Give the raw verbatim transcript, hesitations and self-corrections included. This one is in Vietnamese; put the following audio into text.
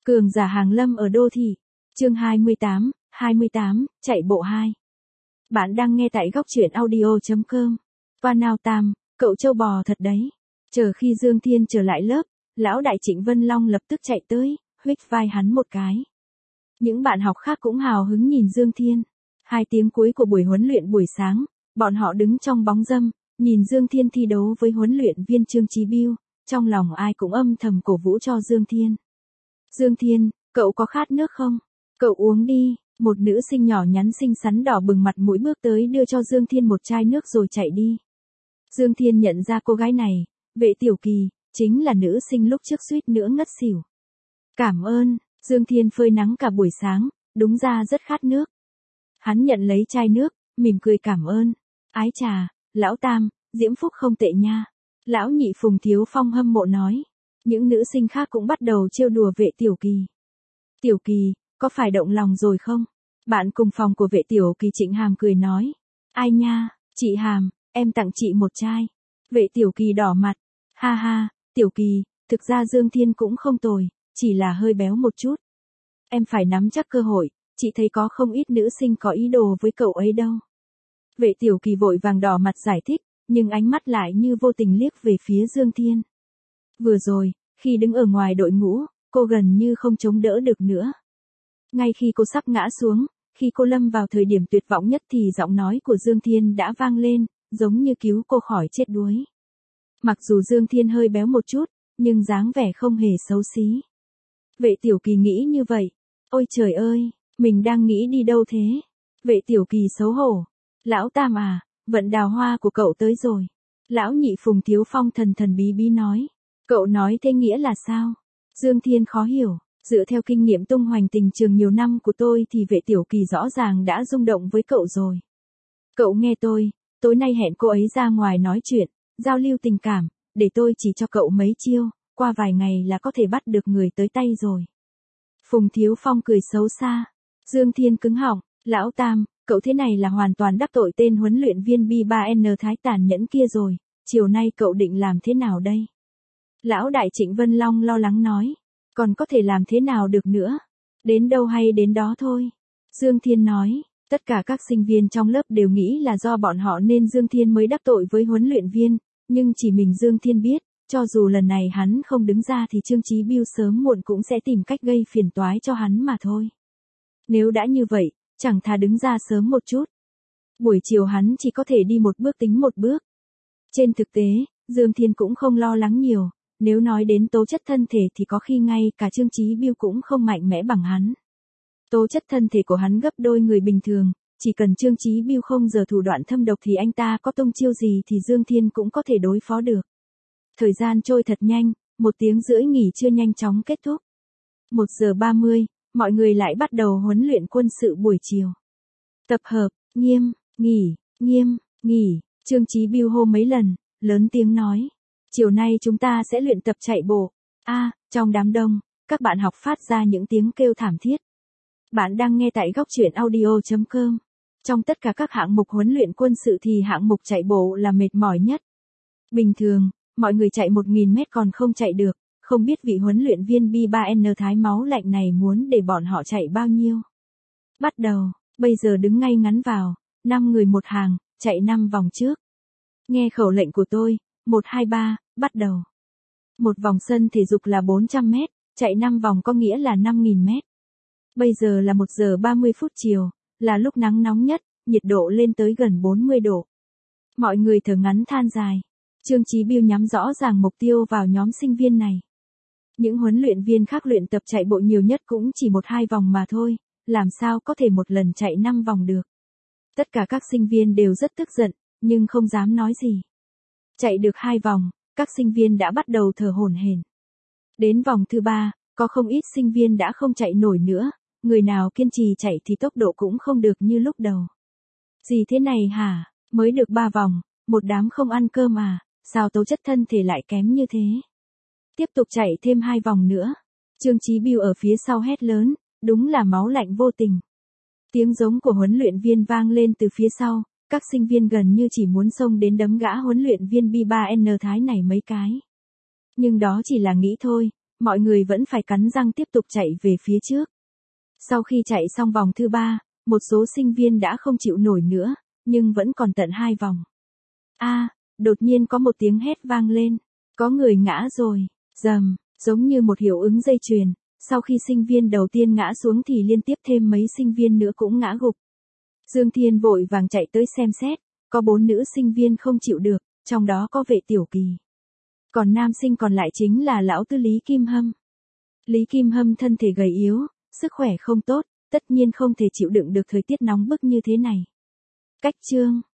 Cường giả hàng lâm ở đô thị. Chương hai mươi tám, hai mươi tám, chạy bộ hai. Bạn đang nghe tại góc truyện audio chấm com. Qua nào Tam, cậu trâu bò thật đấy. Chờ khi Dương Thiên trở lại lớp, lão đại Trịnh Vân Long lập tức chạy tới, huých vai hắn một cái. Những bạn học khác cũng hào hứng nhìn Dương Thiên. Hai tiếng cuối của buổi huấn luyện buổi sáng, bọn họ đứng trong bóng râm, nhìn Dương Thiên thi đấu với huấn luyện viên Trương Chí Bưu, trong lòng ai cũng âm thầm cổ vũ cho Dương Thiên. Dương Thiên, cậu có khát nước không? Cậu uống đi. Một nữ sinh nhỏ nhắn xinh xắn đỏ bừng mặt mũi bước tới đưa cho Dương Thiên một chai nước rồi chạy đi. Dương Thiên nhận ra cô gái này, Vệ Tiểu Kỳ, chính là nữ sinh lúc trước suýt nữa ngất xỉu. Cảm ơn. Dương Thiên phơi nắng cả buổi sáng, đúng ra rất khát nước. Hắn nhận lấy chai nước, mỉm cười cảm ơn. Ái chà, lão Tam, diễm phúc không tệ nha. Lão nhị Phùng Thiếu Phong hâm mộ nói. Những nữ sinh khác cũng bắt đầu trêu đùa Vệ Tiểu Kỳ. Tiểu Kỳ, có phải động lòng rồi không? Bạn cùng phòng của Vệ Tiểu Kỳ Trịnh Hàm cười nói. Ai nha, chị Hàm, em tặng chị một chai. Vệ Tiểu Kỳ đỏ mặt. Ha ha, Tiểu Kỳ, thực ra Dương Thiên cũng không tồi, chỉ là hơi béo một chút. Em phải nắm chắc cơ hội, chị thấy có không ít nữ sinh có ý đồ với cậu ấy đâu. Vệ Tiểu Kỳ vội vàng đỏ mặt giải thích, nhưng ánh mắt lại như vô tình liếc về phía Dương Thiên. Vừa rồi, khi đứng ở ngoài đội ngũ, cô gần như không chống đỡ được nữa. Ngay khi cô sắp ngã xuống, khi cô lâm vào thời điểm tuyệt vọng nhất thì giọng nói của Dương Thiên đã vang lên, giống như cứu cô khỏi chết đuối. Mặc dù Dương Thiên hơi béo một chút, nhưng dáng vẻ không hề xấu xí. Vệ Tiểu Kỳ nghĩ như vậy. Ôi trời ơi, mình đang nghĩ đi đâu thế? Vệ Tiểu Kỳ xấu hổ. Lão Tam à, vận đào hoa của cậu tới rồi. Lão nhị Phùng Thiếu Phong thần thần bí bí nói. Cậu nói thế nghĩa là sao? Dương Thiên khó hiểu. Dựa theo kinh nghiệm tung hoành tình trường nhiều năm của tôi thì Vệ Tiểu Kỳ rõ ràng đã rung động với cậu rồi. Cậu nghe tôi, tối nay hẹn cô ấy ra ngoài nói chuyện, giao lưu tình cảm, để tôi chỉ cho cậu mấy chiêu, qua vài ngày là có thể bắt được người tới tay rồi. Phùng Thiếu Phong cười xấu xa. Dương Thiên cứng họng, lão Tam, cậu thế này là hoàn toàn đắc tội tên huấn luyện viên B ba N Thái tàn nhẫn kia rồi, chiều nay cậu định làm thế nào đây? Lão đại Trịnh Vân Long lo lắng nói. Còn có thể làm thế nào được nữa? Đến đâu hay đến đó thôi. Dương Thiên nói, tất cả các sinh viên trong lớp đều nghĩ là do bọn họ nên Dương Thiên mới đắc tội với huấn luyện viên, nhưng chỉ mình Dương Thiên biết, cho dù lần này hắn không đứng ra thì Trương Chí Bưu sớm muộn cũng sẽ tìm cách gây phiền toái cho hắn mà thôi. Nếu đã như vậy, chẳng thà đứng ra sớm một chút. Buổi chiều hắn chỉ có thể đi một bước tính một bước. Trên thực tế, Dương Thiên cũng không lo lắng nhiều. Nếu nói đến tố chất thân thể thì có khi ngay cả Trương Chí Bưu cũng không mạnh mẽ bằng hắn. Tố chất thân thể của hắn gấp đôi người bình thường, chỉ cần Trương Chí Bưu không giở thủ đoạn thâm độc thì anh ta có tung chiêu gì thì Dương Thiên cũng có thể đối phó được. Thời gian trôi thật nhanh, một tiếng rưỡi nghỉ trưa nhanh chóng kết thúc. Một giờ ba mươi, mọi người lại bắt đầu huấn luyện quân sự buổi chiều. Tập hợp, nghiêm, nghỉ, nghiêm, nghỉ, Trương Chí Bưu hô mấy lần, lớn tiếng nói. Chiều nay chúng ta sẽ luyện tập chạy bộ. A, à, trong đám đông, các bạn học phát ra những tiếng kêu thảm thiết. Bạn đang nghe tại góc truyện audio chấm com. Trong tất cả các hạng mục huấn luyện quân sự thì hạng mục chạy bộ là mệt mỏi nhất. Bình thường, mọi người chạy một nghìn mét còn không chạy được, không biết vị huấn luyện viên B ba N Thái máu lạnh này muốn để bọn họ chạy bao nhiêu. Bắt đầu, bây giờ đứng ngay ngắn vào, năm người một hàng, chạy năm vòng trước. Nghe khẩu lệnh của tôi. một hai ba, bắt đầu. Một vòng sân thể dục là bốn trăm mét, chạy năm vòng có nghĩa là năm nghìn mét. Bây giờ là một giờ ba mươi phút chiều, là lúc nắng nóng nhất, nhiệt độ lên tới gần bốn mươi độ. Mọi người thở ngắn than dài. Trương Chí Bưu nhắm rõ ràng mục tiêu vào nhóm sinh viên này. Những huấn luyện viên khác luyện tập chạy bộ nhiều nhất cũng chỉ một hai vòng mà thôi, làm sao có thể một lần chạy năm vòng được. Tất cả các sinh viên đều rất tức giận, nhưng không dám nói gì. Chạy được hai vòng, các sinh viên đã bắt đầu thở hổn hển. Đến vòng thứ ba, có không ít sinh viên đã không chạy nổi nữa, người nào kiên trì chạy thì tốc độ cũng không được như lúc đầu. Gì thế này hả, mới được ba vòng, một đám không ăn cơm à, sao tố chất thân thể lại kém như thế? Tiếp tục chạy thêm hai vòng nữa. Trương Chí Bưu ở phía sau hét lớn, đúng là máu lạnh vô tình. Tiếng giống của huấn luyện viên vang lên từ phía sau. Các sinh viên gần như chỉ muốn xông đến đấm gã huấn luyện viên B ba N Thái này mấy cái. Nhưng đó chỉ là nghĩ thôi, mọi người vẫn phải cắn răng tiếp tục chạy về phía trước. Sau khi chạy xong vòng thứ ba, một số sinh viên đã không chịu nổi nữa, nhưng vẫn còn tận hai vòng. A, đột nhiên có một tiếng hét vang lên, có người ngã rồi, rầm, giống như một hiệu ứng dây chuyền, sau khi sinh viên đầu tiên ngã xuống thì liên tiếp thêm mấy sinh viên nữa cũng ngã gục. Dương Thiên vội vàng chạy tới xem xét, có bốn nữ sinh viên không chịu được, trong đó có Vệ Tiểu Kỳ. Còn nam sinh còn lại chính là lão tư Lý Kim Hâm. Lý Kim Hâm thân thể gầy yếu, sức khỏe không tốt, tất nhiên không thể chịu đựng được thời tiết nóng bức như thế này. Cách chương